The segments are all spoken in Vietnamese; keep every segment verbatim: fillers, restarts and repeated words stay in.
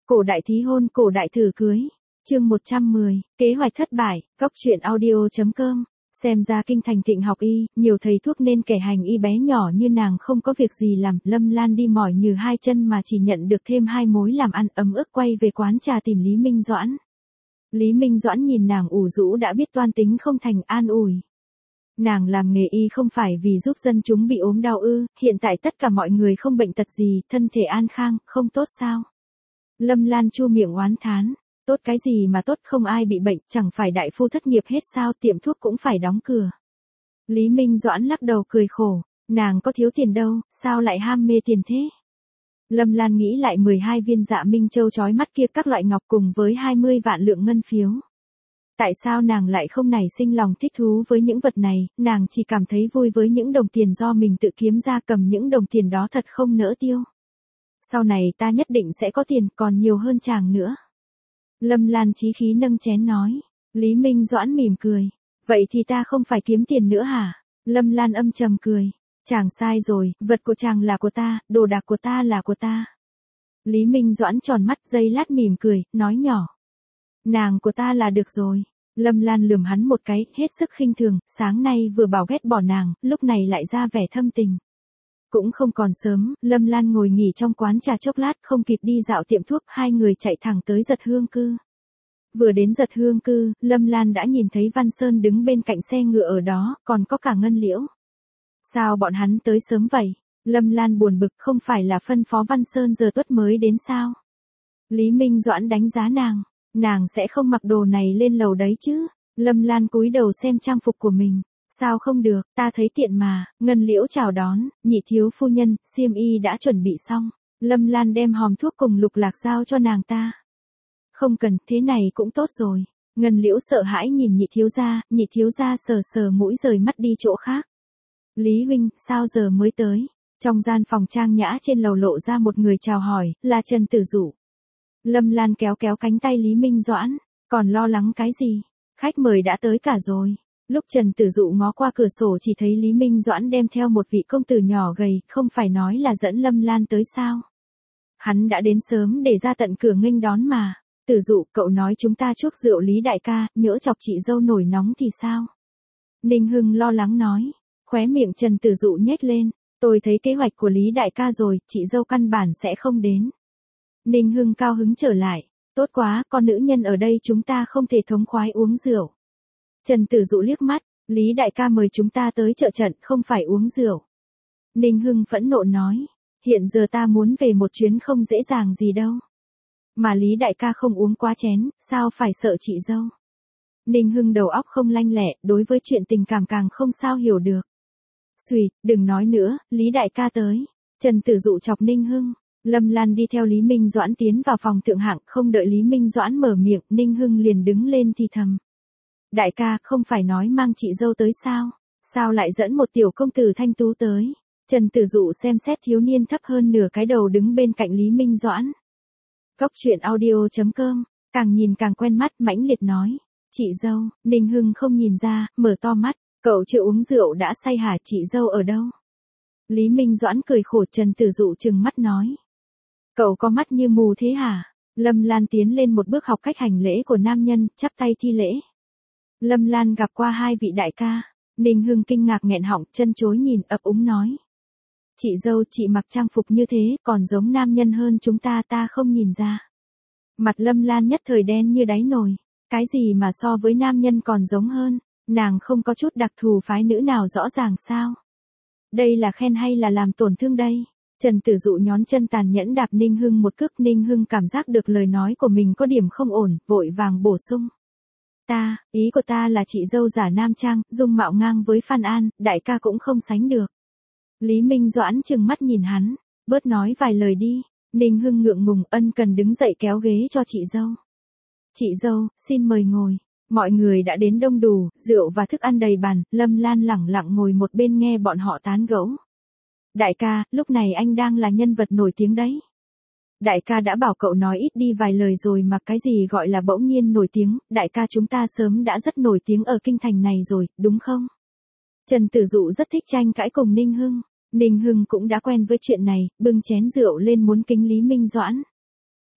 Cổ đại thí hôn, cổ đại thử cưới. Chương một trăm mười, kế hoạch thất bại, góc truyện audio chấm com. Xem ra kinh thành thịnh học y, nhiều thầy thuốc nên kẻ hành y bé nhỏ như nàng không có việc gì làm, Lâm Lan đi mỏi như hai chân mà chỉ nhận được thêm hai mối làm ăn, ấm ức quay về quán trà tìm Lý Minh Doãn. Lý Minh Doãn nhìn nàng ủ rũ đã biết toan tính không thành, an ủi. Nàng làm nghề y không phải vì giúp dân chúng bị ốm đau ư, hiện tại tất cả mọi người không bệnh tật gì, thân thể an khang, không tốt sao? Lâm Lan chu miệng oán thán, tốt cái gì mà tốt, không ai bị bệnh, chẳng phải đại phu thất nghiệp hết sao, tiệm thuốc cũng phải đóng cửa. Lý Minh Doãn lắc đầu cười khổ, nàng có thiếu tiền đâu, sao lại ham mê tiền thế? Lâm Lan nghĩ lại mười hai viên Dạ Minh Châu chói mắt kia, các loại ngọc cùng với hai mươi vạn lượng ngân phiếu. Tại sao nàng lại không nảy sinh lòng thích thú với những vật này, nàng chỉ cảm thấy vui với những đồng tiền do mình tự kiếm ra, cầm những đồng tiền đó thật không nỡ tiêu. Sau này ta nhất định sẽ có tiền, còn nhiều hơn chàng nữa. Lâm Lan chí khí nâng chén nói. Lý Minh Doãn mỉm cười. Vậy thì ta không phải kiếm tiền nữa hả? Lâm Lan âm trầm cười. Chàng sai rồi, vật của chàng là của ta, đồ đạc của ta là của ta. Lý Minh Doãn tròn mắt giây lát mỉm cười, nói nhỏ. Nàng của ta là được rồi. Lâm Lan lườm hắn một cái, hết sức khinh thường, sáng nay vừa bảo ghét bỏ nàng, lúc này lại ra vẻ thâm tình. Cũng không còn sớm, Lâm Lan ngồi nghỉ trong quán trà chốc lát, không kịp đi dạo tiệm thuốc, hai người chạy thẳng tới Giật Hương Cư. Vừa đến Giật Hương Cư, Lâm Lan đã nhìn thấy Văn Sơn đứng bên cạnh xe ngựa ở đó, còn có cả Ngân Liễu. Sao bọn hắn tới sớm vậy? Lâm Lan buồn bực, không phải là phân phó Văn Sơn giờ tuất mới đến sao? Lý Minh Doãn đánh giá nàng, nàng sẽ không mặc đồ này lên lầu đấy chứ? Lâm Lan cúi đầu xem trang phục của mình. Sao không được, ta thấy tiện mà. Ngân Liễu chào đón, nhị thiếu phu nhân, xiêm y đã chuẩn bị xong. Lâm Lan đem hòm thuốc cùng lục lạc giao cho nàng ta. Không cần, thế này cũng tốt rồi. Ngân Liễu sợ hãi nhìn nhị thiếu gia, nhị thiếu gia sờ sờ mũi rời mắt đi chỗ khác. Lý huynh, sao giờ mới tới? Trong gian phòng trang nhã trên lầu lộ ra một người chào hỏi, là Trần Tử Dụ. Lâm Lan kéo kéo cánh tay Lý Minh Doãn, còn lo lắng cái gì? Khách mời đã tới cả rồi. Lúc Trần Tử Dụ ngó qua cửa sổ chỉ thấy Lý Minh Doãn đem theo một vị công tử nhỏ gầy, không phải nói là dẫn Lâm Lan tới sao? Hắn đã đến sớm để ra tận cửa nghênh đón mà. Tử Dụ, cậu nói chúng ta chuốc rượu Lý đại ca, nhỡ chọc chị dâu nổi nóng thì sao? Ninh Hưng lo lắng nói. Khóe miệng Trần Tử Dụ nhếch lên. Tôi thấy kế hoạch của Lý đại ca rồi, chị dâu căn bản sẽ không đến. Ninh Hưng cao hứng trở lại. Tốt quá, con nữ nhân ở đây chúng ta không thể thống khoái uống rượu. Trần Tử Dụ liếc mắt, Lý đại ca mời chúng ta tới trợ trận, không phải uống rượu. Ninh Hưng phẫn nộ nói, hiện giờ ta muốn về một chuyến không dễ dàng gì đâu. Mà Lý đại ca không uống quá chén, sao phải sợ chị dâu. Ninh Hưng đầu óc không lanh lẹ, đối với chuyện tình cảm càng không sao hiểu được. Xùi, đừng nói nữa, Lý đại ca tới. Trần Tử Dụ chọc Ninh Hưng. Lâm Lan đi theo Lý Minh Doãn tiến vào phòng thượng hạng, không đợi Lý Minh Doãn mở miệng, Ninh Hưng liền đứng lên thì thầm. Đại ca, không phải nói mang chị dâu tới sao? Sao lại dẫn một tiểu công tử thanh tú tới? Trần Tử Dụ xem xét thiếu niên thấp hơn nửa cái đầu đứng bên cạnh Lý Minh Doãn. Góc truyện audio chấm com, càng nhìn càng quen mắt, mãnh liệt nói. Chị dâu, Ninh Hưng không nhìn ra, mở to mắt, cậu chưa uống rượu đã say hả, chị dâu ở đâu? Lý Minh Doãn cười khổ, Trần Tử Dụ trừng mắt nói. Cậu có mắt như mù thế hả? Lâm Lan tiến lên một bước học cách hành lễ của nam nhân, chắp tay thi lễ. Lâm Lan gặp qua hai vị đại ca. Ninh Hưng kinh ngạc nghẹn họng, chân chối nhìn, ấp úng nói. Chị dâu, chị mặc trang phục như thế, còn giống nam nhân hơn chúng ta, ta không nhìn ra. Mặt Lâm Lan nhất thời đen như đáy nồi. Cái gì mà so với nam nhân còn giống hơn, nàng không có chút đặc thù phái nữ nào rõ ràng sao? Đây là khen hay là làm tổn thương đây? Trần Tử Dụ nhón chân tàn nhẫn đạp Ninh Hưng một cước. Ninh Hưng cảm giác được lời nói của mình có điểm không ổn, vội vàng bổ sung. Ta, ý của ta là chị dâu giả nam trang, dung mạo ngang với Phan An, đại ca cũng không sánh được. Lý Minh Doãn trừng mắt nhìn hắn, bớt nói vài lời đi. Ninh Hưng ngượng ngùng ân cần đứng dậy kéo ghế cho chị dâu. Chị dâu, xin mời ngồi. Mọi người đã đến đông đủ, rượu và thức ăn đầy bàn, Lâm Lan lẳng lặng ngồi một bên nghe bọn họ tán gẫu. Đại ca, lúc này anh đang là nhân vật nổi tiếng đấy. Đại ca đã bảo cậu nói ít đi vài lời rồi mà, cái gì gọi là bỗng nhiên nổi tiếng, đại ca chúng ta sớm đã rất nổi tiếng ở kinh thành này rồi, đúng không? Trần Tử Dụ rất thích tranh cãi cùng Ninh Hưng. Ninh Hưng cũng đã quen với chuyện này, bưng chén rượu lên muốn kính Lý Minh Doãn.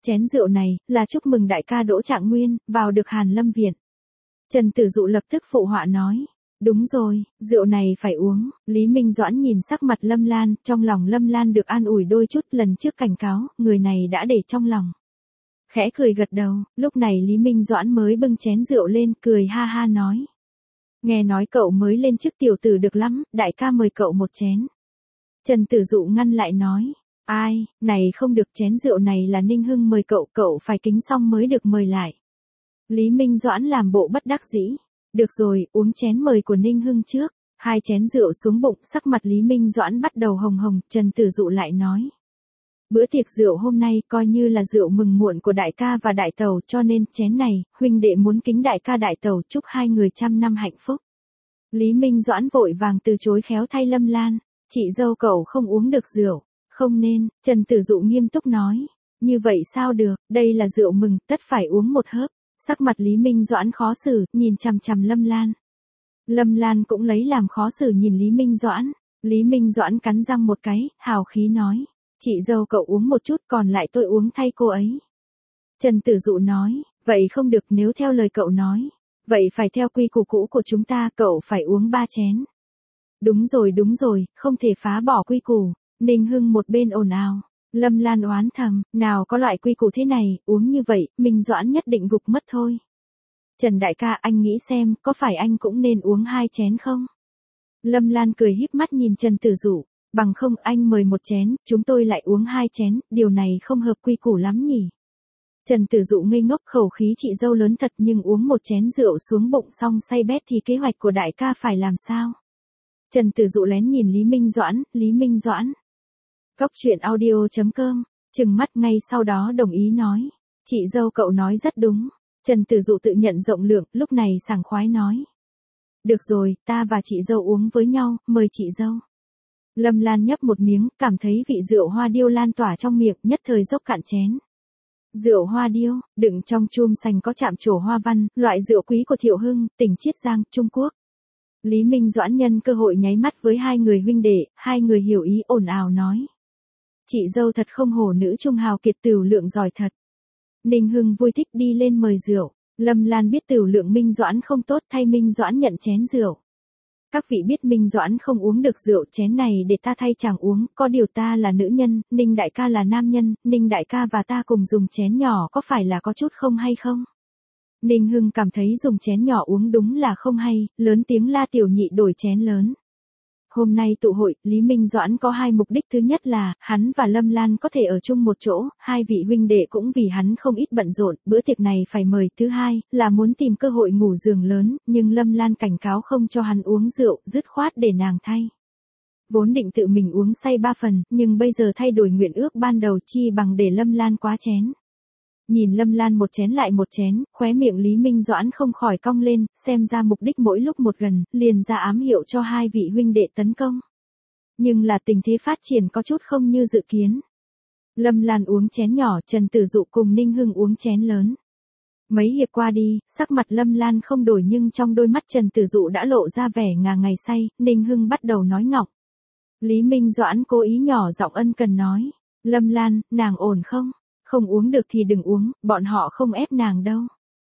Chén rượu này, là chúc mừng đại ca Đỗ Trạng Nguyên, vào được Hàn Lâm Viện. Trần Tử Dụ lập tức phụ họa nói. Đúng rồi, rượu này phải uống. Lý Minh Doãn nhìn sắc mặt Lâm Lan, trong lòng Lâm Lan được an ủi đôi chút, lần trước cảnh cáo, người này đã để trong lòng. Khẽ cười gật đầu, lúc này Lý Minh Doãn mới bưng chén rượu lên, cười ha ha nói. Nghe nói cậu mới lên chức tiểu tử được lắm, đại ca mời cậu một chén. Trần Tử Dụ ngăn lại nói. Ai, này không được, chén rượu này là Ninh Hưng mời cậu, cậu phải kính xong mới được mời lại. Lý Minh Doãn làm bộ bất đắc dĩ. Được rồi, uống chén mời của Ninh Hưng trước. Hai chén rượu xuống bụng, sắc mặt Lý Minh Doãn bắt đầu hồng hồng, Trần Tử Dụ lại nói. Bữa tiệc rượu hôm nay coi như là rượu mừng muộn của đại ca và đại tẩu, cho nên chén này, huynh đệ muốn kính đại ca đại tẩu, chúc hai người trăm năm hạnh phúc. Lý Minh Doãn vội vàng từ chối khéo thay Lâm Lan. Chị dâu cậu không uống được rượu. Không nên, Trần Tử Dụ nghiêm túc nói. Như vậy sao được, đây là rượu mừng, tất phải uống một hớp. Sắc mặt Lý Minh Doãn khó xử, nhìn chằm chằm Lâm Lan. Lâm Lan cũng lấy làm khó xử nhìn Lý Minh Doãn. Lý Minh Doãn cắn răng một cái, hào khí nói. Chị dâu cậu uống một chút, còn lại tôi uống thay cô ấy. Trần Tử Dụ nói, vậy không được, nếu theo lời cậu nói. Vậy phải theo quy củ cũ của chúng ta, cậu phải uống ba chén. Đúng rồi đúng rồi, không thể phá bỏ quy củ. Ninh Hưng một bên ồn ào. Lâm Lan oán thầm, nào có loại quy củ thế này, uống như vậy, Minh Doãn nhất định gục mất thôi. Trần đại ca, anh nghĩ xem, có phải anh cũng nên uống hai chén không? Lâm Lan cười híp mắt nhìn Trần Tử Dụ, bằng không anh mời một chén, chúng tôi lại uống hai chén, điều này không hợp quy củ lắm nhỉ. Trần Tử Dụ ngây ngốc, khẩu khí chị dâu lớn thật, nhưng uống một chén rượu xuống bụng xong say bét thì kế hoạch của đại ca phải làm sao? Trần Tử Dụ lén nhìn Lý Minh Doãn, Lý Minh Doãn. Cốc truyện audio chấm com, trừng mắt ngay sau đó đồng ý nói. Chị dâu cậu nói rất đúng. Trần Tử Dụ tự nhận rộng lượng, lúc này sảng khoái nói. Được rồi, ta và chị dâu uống với nhau, mời chị dâu. Lâm Lan nhấp một miếng, cảm thấy vị rượu hoa điêu lan tỏa trong miệng, nhất thời dốc cạn chén. Rượu hoa điêu, đựng trong chum sành có chạm trổ hoa văn, loại rượu quý của Thiệu Hưng, tỉnh Chiết Giang, Trung Quốc. Lý Minh Doãn nhân cơ hội nháy mắt với hai người huynh đệ, hai người hiểu ý ồn ào nói. Chị dâu thật không hổ nữ trung hào kiệt, tửu lượng giỏi thật. Ninh Hưng vui thích đi lên mời rượu. Lâm Lan biết tửu lượng Minh Doãn không tốt, thay Minh Doãn nhận chén rượu. Các vị biết Minh Doãn không uống được rượu, chén này để ta thay chàng uống, có điều ta là nữ nhân, Ninh đại ca là nam nhân, Ninh đại ca và ta cùng dùng chén nhỏ có phải là có chút không hay không? Ninh Hưng cảm thấy dùng chén nhỏ uống đúng là không hay, lớn tiếng la tiểu nhị đổi chén lớn. Hôm nay tụ hội, Lý Minh Doãn có hai mục đích, thứ nhất là, hắn và Lâm Lan có thể ở chung một chỗ, hai vị huynh đệ cũng vì hắn không ít bận rộn, bữa tiệc này phải mời, thứ hai, là muốn tìm cơ hội ngủ giường lớn, nhưng Lâm Lan cảnh cáo không cho hắn uống rượu, dứt khoát để nàng thay. Vốn định tự mình uống say ba phần, nhưng bây giờ thay đổi nguyện ước ban đầu, chi bằng để Lâm Lan quá chén. Nhìn Lâm Lan một chén lại một chén, khóe miệng Lý Minh Doãn không khỏi cong lên, xem ra mục đích mỗi lúc một gần, liền ra ám hiệu cho hai vị huynh đệ tấn công. Nhưng là tình thế phát triển có chút không như dự kiến. Lâm Lan uống chén nhỏ, Trần Tử Dụ cùng Ninh Hưng uống chén lớn. Mấy hiệp qua đi, sắc mặt Lâm Lan không đổi nhưng trong đôi mắt Trần Tử Dụ đã lộ ra vẻ ngà ngày say, Ninh Hưng bắt đầu nói ngọng. Lý Minh Doãn cố ý nhỏ giọng ân cần nói, Lâm Lan, nàng ổn không? Không uống được thì đừng uống, bọn họ không ép nàng đâu.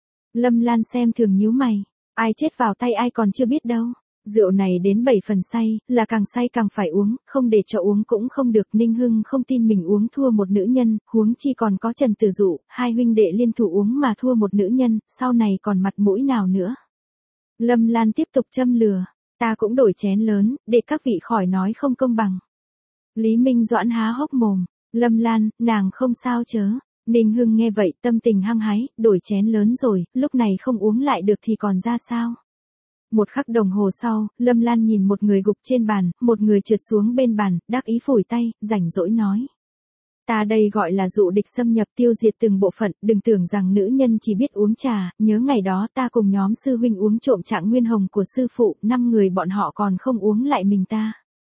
Lâm Lan xem thường nhíu mày, ai chết vào tay ai còn chưa biết đâu. Rượu này đến bảy phần say, là càng say càng phải uống, không để cho uống cũng không được. Ninh Hưng không tin mình uống thua một nữ nhân, huống chi còn có Trần Tử Dụ, hai huynh đệ liên thủ uống mà thua một nữ nhân, sau này còn mặt mũi nào nữa. Lâm Lan tiếp tục châm lừa, ta cũng đổi chén lớn, để các vị khỏi nói không công bằng. Lý Minh Doãn há hốc mồm. Lâm Lan, nàng không sao chớ. Ninh Hưng nghe vậy, tâm tình hăng hái, đổi chén lớn rồi, lúc này không uống lại được thì còn ra sao? Một khắc đồng hồ sau, Lâm Lan nhìn một người gục trên bàn, một người trượt xuống bên bàn, đắc ý phủi tay, rảnh rỗi nói. Ta đây gọi là dụ địch xâm nhập, tiêu diệt từng bộ phận, đừng tưởng rằng nữ nhân chỉ biết uống trà, nhớ ngày đó ta cùng nhóm sư huynh uống trộm Trạng Nguyên Hồng của sư phụ, năm người bọn họ còn không uống lại mình ta.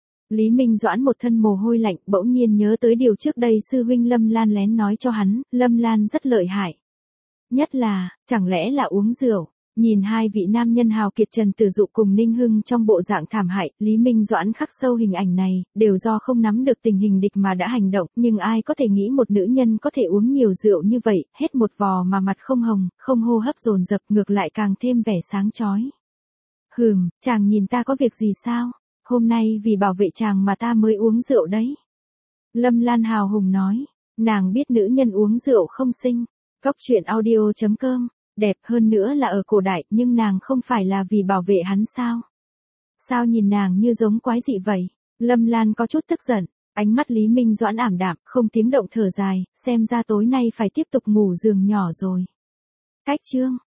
Lý Minh Doãn một thân mồ hôi lạnh, bỗng nhiên nhớ tới điều trước đây sư huynh Lâm Lan lén nói cho hắn, Lâm Lan rất lợi hại. Nhất là, chẳng lẽ là uống rượu, Nhìn hai vị nam nhân hào kiệt Trần Tử Dụ cùng Ninh Hưng trong bộ dạng thảm hại, Lý Minh Doãn khắc sâu hình ảnh này, đều do không nắm được tình hình địch mà đã hành động, nhưng ai có thể nghĩ một nữ nhân có thể uống nhiều rượu như vậy, hết một vò mà mặt không hồng, không hô hấp dồn dập, ngược lại càng thêm vẻ sáng chói. Hừm, chàng nhìn ta có việc gì sao? Hôm nay vì bảo vệ chàng mà ta mới uống rượu đấy. Lâm Lan hào hùng nói, nàng biết nữ nhân uống rượu không sinh. Cóc truyện audio chấm com, đẹp hơn nữa là ở cổ đại, nhưng nàng không phải là vì bảo vệ hắn sao? Sao nhìn nàng như giống quái dị vậy? Lâm Lan có chút tức giận, ánh mắt Lý Minh Doãn ảm đạm, không tiếng động thở dài, xem ra tối nay phải tiếp tục ngủ giường nhỏ rồi. Cách chương